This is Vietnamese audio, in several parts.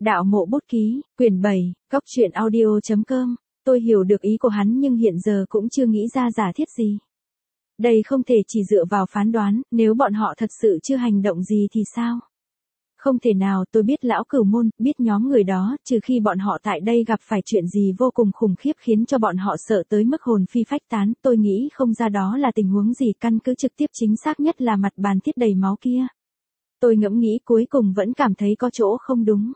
Đạo Mộ Bút Ký, quyển 7, Góc Truyện Audio.com. Tôi hiểu được ý của hắn nhưng hiện giờ cũng chưa nghĩ ra giả thiết gì. Đây không thể chỉ dựa vào phán đoán, nếu bọn họ thật sự chưa hành động gì thì sao? Không thể nào. Tôi biết lão Cửu Môn, biết nhóm người đó, trừ khi bọn họ tại đây gặp phải chuyện gì vô cùng khủng khiếp khiến cho bọn họ sợ tới mức hồn phi phách tán. Tôi nghĩ không ra đó là tình huống gì, căn cứ trực tiếp chính xác nhất là mặt bàn thiết đầy máu kia. Tôi ngẫm nghĩ cuối cùng vẫn cảm thấy có chỗ không đúng.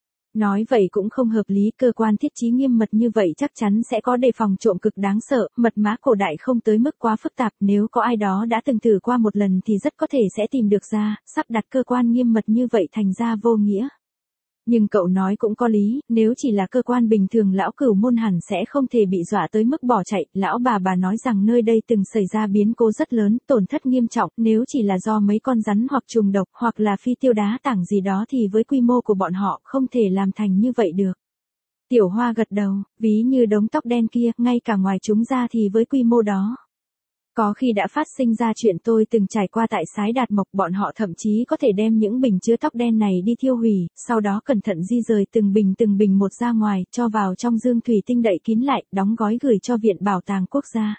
Nói vậy cũng không hợp lý, cơ quan thiết trí nghiêm mật như vậy chắc chắn sẽ có đề phòng trộm cực đáng sợ, mật mã cổ đại không tới mức quá phức tạp, nếu có ai đó đã từng thử qua một lần thì rất có thể sẽ tìm được ra, sắp đặt cơ quan nghiêm mật như vậy thành ra vô nghĩa. Nhưng cậu nói cũng có lý, nếu chỉ là cơ quan bình thường lão Cửu Môn hẳn sẽ không thể bị dọa tới mức bỏ chạy. Lão bà nói rằng nơi đây từng xảy ra biến cố rất lớn, tổn thất nghiêm trọng, nếu chỉ là do mấy con rắn hoặc trùng độc hoặc là phi tiêu đá tảng gì đó thì với quy mô của bọn họ không thể làm thành như vậy được. Tiểu Hoa gật đầu, ví như đống tóc đen kia, ngay cả ngoài chúng ra thì với quy mô đó. Có khi đã phát sinh ra chuyện tôi từng trải qua tại Sái Đạt Mộc, bọn họ thậm chí có thể đem những bình chứa tóc đen này đi thiêu hủy, sau đó cẩn thận di rời từng bình một ra ngoài, cho vào trong dương thủy tinh đậy kín lại, đóng gói gửi cho Viện Bảo tàng Quốc gia.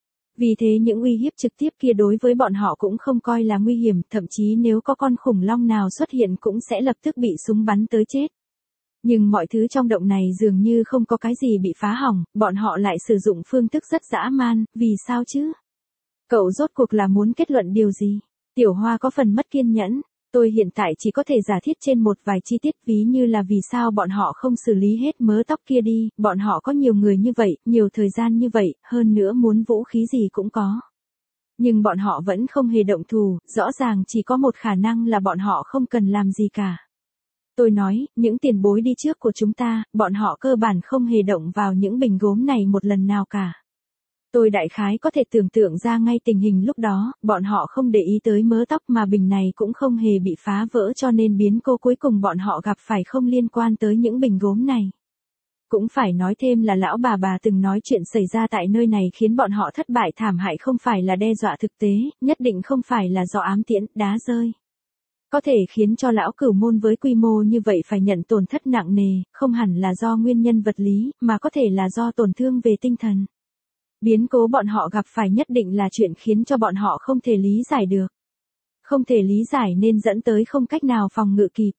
Vì thế những uy hiếp trực tiếp kia đối với bọn họ cũng không coi là nguy hiểm, thậm chí nếu có con khủng long nào xuất hiện cũng sẽ lập tức bị súng bắn tới chết. Nhưng mọi thứ trong động này dường như không có cái gì bị phá hỏng, bọn họ lại sử dụng phương thức rất dã man, vì sao chứ? Cậu rốt cuộc là muốn kết luận điều gì? Tiểu Hoa có phần mất kiên nhẫn. Tôi hiện tại chỉ có thể giả thiết trên một vài chi tiết, ví như là vì sao bọn họ không xử lý hết mớ tóc kia đi, bọn họ có nhiều người như vậy, nhiều thời gian như vậy, hơn nữa muốn vũ khí gì cũng có. Nhưng bọn họ vẫn không hề động thủ, rõ ràng chỉ có một khả năng là bọn họ không cần làm gì cả. Tôi nói, những tiền bối đi trước của chúng ta, bọn họ cơ bản không hề động vào những bình gốm này một lần nào cả. Tôi đại khái có thể tưởng tượng ra ngay tình hình lúc đó, bọn họ không để ý tới mớ tóc mà bình này cũng không hề bị phá vỡ, cho nên biến cố cuối cùng bọn họ gặp phải không liên quan tới những bình gốm này. Cũng phải nói thêm là lão bà từng nói chuyện xảy ra tại nơi này khiến bọn họ thất bại thảm hại không phải là đe dọa thực tế, nhất định không phải là do ám tiễn, đá rơi. Có thể khiến cho lão Cửu Môn với quy mô như vậy phải nhận tổn thất nặng nề, không hẳn là do nguyên nhân vật lý, mà có thể là do tổn thương về tinh thần. Biến cố bọn họ gặp phải nhất định là chuyện khiến cho bọn họ không thể lý giải được. Không thể lý giải nên dẫn tới không cách nào phòng ngự kịp.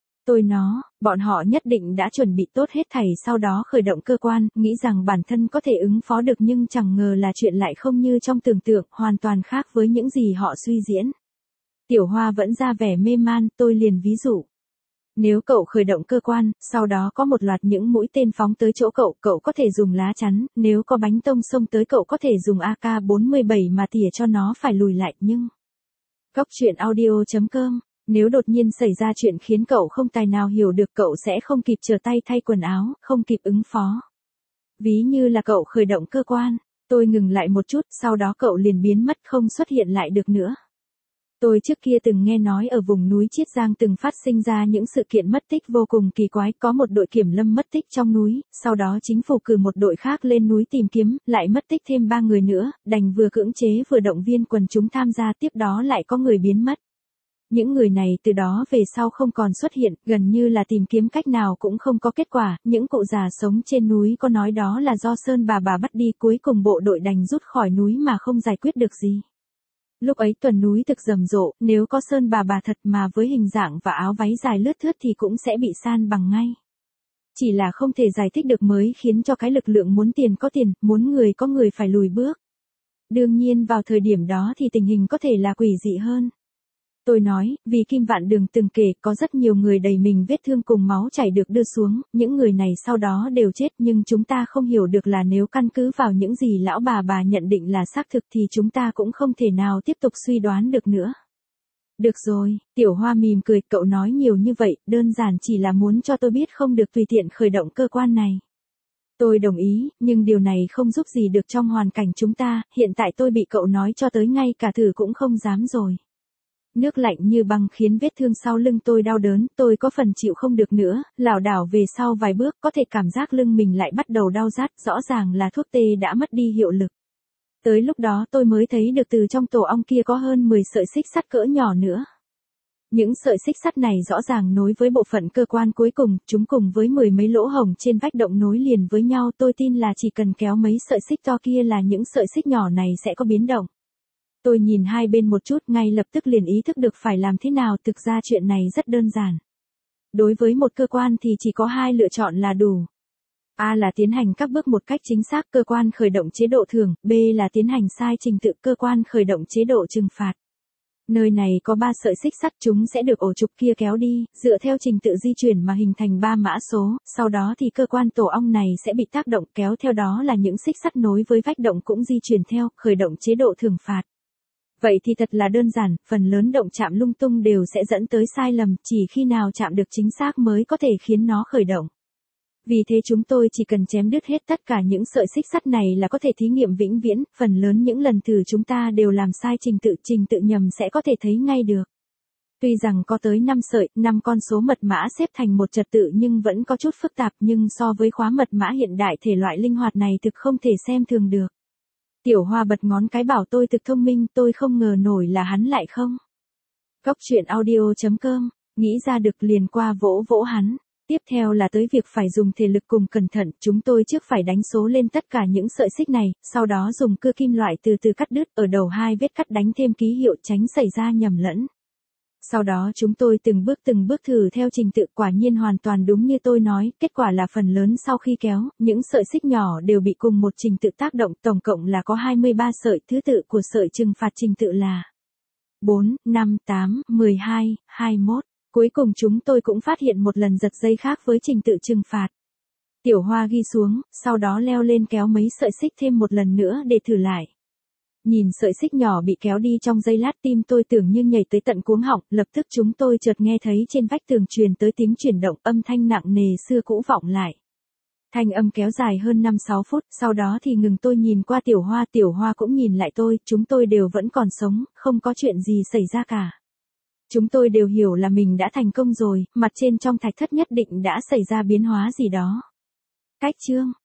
Bọn họ nhất định đã chuẩn bị tốt hết thảy sau đó khởi động cơ quan, nghĩ rằng bản thân có thể ứng phó được nhưng chẳng ngờ là chuyện lại không như trong tưởng tượng, hoàn toàn khác với những gì họ suy diễn. Tiểu Hoa vẫn ra vẻ mê man, tôi liền ví dụ. Nếu cậu khởi động cơ quan, sau đó có một loạt những mũi tên phóng tới chỗ cậu, cậu có thể dùng lá chắn, nếu có bánh tông xông tới cậu có thể dùng AK-47 mà tỉa cho nó phải lùi lại, nhưng... Góc Truyện Audio.com. Nếu đột nhiên xảy ra chuyện khiến cậu không tài nào hiểu được, cậu sẽ không kịp trở tay thay quần áo, không kịp ứng phó. Ví như là cậu khởi động cơ quan, tôi ngừng lại một chút, sau đó cậu liền biến mất không xuất hiện lại được nữa. Tôi trước kia từng nghe nói ở vùng núi Chiết Giang từng phát sinh ra những sự kiện mất tích vô cùng kỳ quái, có một đội kiểm lâm mất tích trong núi, sau đó chính phủ cử một đội khác lên núi tìm kiếm, lại mất tích thêm 3 người nữa, đành vừa cưỡng chế vừa động viên quần chúng tham gia, tiếp đó lại có người biến mất. Những người này từ đó về sau không còn xuất hiện, gần như là tìm kiếm cách nào cũng không có kết quả, những cụ già sống trên núi có nói đó là do Sơn bà bắt đi, cuối cùng bộ đội đành rút khỏi núi mà không giải quyết được gì. Lúc ấy tuần núi thực rầm rộ, nếu có Sơn bà thật mà với hình dạng và áo váy dài lướt thướt thì cũng sẽ bị san bằng ngay. Chỉ là không thể giải thích được mới khiến cho cái lực lượng muốn tiền có tiền, muốn người có người phải lùi bước. Đương nhiên vào thời điểm đó thì tình hình có thể là quỷ dị hơn. Tôi nói, vì Kim Vạn Đường từng kể có rất nhiều người đầy mình vết thương cùng máu chảy được đưa xuống, những người này sau đó đều chết, nhưng chúng ta không hiểu được là nếu căn cứ vào những gì lão bà nhận định là xác thực thì chúng ta cũng không thể nào tiếp tục suy đoán được nữa. Được rồi, Tiểu Hoa mỉm cười, cậu nói nhiều như vậy, đơn giản chỉ là muốn cho tôi biết không được tùy tiện khởi động cơ quan này. Tôi đồng ý, nhưng điều này không giúp gì được trong hoàn cảnh chúng ta, hiện tại tôi bị cậu nói cho tới ngay cả thử cũng không dám rồi. Nước lạnh như băng khiến vết thương sau lưng tôi đau đớn, tôi có phần chịu không được nữa, lảo đảo về sau vài bước, có thể cảm giác lưng mình lại bắt đầu đau rát, rõ ràng là thuốc tê đã mất đi hiệu lực. Tới lúc đó tôi mới thấy được từ trong tổ ong kia có hơn 10 sợi xích sắt cỡ nhỏ nữa. Những sợi xích sắt này rõ ràng nối với bộ phận cơ quan cuối cùng, chúng cùng với mười mấy lỗ hổng trên vách động nối liền với nhau. Tôi tin là chỉ cần kéo mấy sợi xích to kia là những sợi xích nhỏ này sẽ có biến động. Tôi nhìn hai bên một chút, ngay lập tức liền ý thức được phải làm thế nào. Thực ra chuyện này rất đơn giản. Đối với một cơ quan thì chỉ có hai lựa chọn là đủ. A là tiến hành các bước một cách chính xác, cơ quan khởi động chế độ thưởng, B là tiến hành sai trình tự, cơ quan khởi động chế độ trừng phạt. Nơi này có 3 sợi xích sắt, chúng sẽ được ổ trục kia kéo đi, dựa theo trình tự di chuyển mà hình thành 3 mã số, sau đó thì cơ quan tổ ong này sẽ bị tác động, kéo theo đó là những xích sắt nối với vách động cũng di chuyển theo, khởi động chế độ thưởng phạt. Vậy thì thật là đơn giản, phần lớn động chạm lung tung đều sẽ dẫn tới sai lầm, chỉ khi nào chạm được chính xác mới có thể khiến nó khởi động. Vì thế chúng tôi chỉ cần chém đứt hết tất cả những sợi xích sắt này là có thể thí nghiệm vĩnh viễn, phần lớn những lần thử chúng ta đều làm sai trình tự nhầm sẽ có thể thấy ngay được. Tuy rằng có tới 5 sợi, 5 con số mật mã xếp thành một trật tự nhưng vẫn có chút phức tạp, nhưng so với khóa mật mã hiện đại thể loại linh hoạt này thực không thể xem thường được. Tiểu Hoa bật ngón cái bảo tôi thực thông minh, tôi không ngờ nổi là hắn lại không. Góc truyện audio.com, nghĩ ra được liền qua vỗ vỗ hắn. Tiếp theo là tới việc phải dùng thể lực cùng cẩn thận, chúng tôi trước phải đánh số lên tất cả những sợi xích này, sau đó dùng cưa kim loại từ từ cắt đứt ở đầu hai vết cắt, đánh thêm ký hiệu tránh xảy ra nhầm lẫn. Sau đó chúng tôi từng bước thử theo trình tự, quả nhiên hoàn toàn đúng như tôi nói, kết quả là phần lớn sau khi kéo, những sợi xích nhỏ đều bị cùng một trình tự tác động, tổng cộng là có 23 sợi, thứ tự của sợi trừng phạt trình tự là 4, 5, 8, 12, 21. Cuối cùng chúng tôi cũng phát hiện một lần giật dây khác với trình tự trừng phạt. Tiểu Hoa ghi xuống, sau đó leo lên kéo mấy sợi xích thêm một lần nữa để thử lại. Nhìn sợi xích nhỏ bị kéo đi trong giây lát, tim tôi tưởng như nhảy tới tận cuống họng, lập tức chúng tôi chợt nghe thấy trên vách tường truyền tới tiếng chuyển động, âm thanh nặng nề xưa cũ vọng lại. Thanh âm kéo dài hơn 5-6 phút, sau đó thì ngừng. Tôi nhìn qua Tiểu Hoa cũng nhìn lại tôi, chúng tôi đều vẫn còn sống, không có chuyện gì xảy ra cả. Chúng tôi đều hiểu là mình đã thành công rồi, mặt trên trong thạch thất nhất định đã xảy ra biến hóa gì đó. Cách chương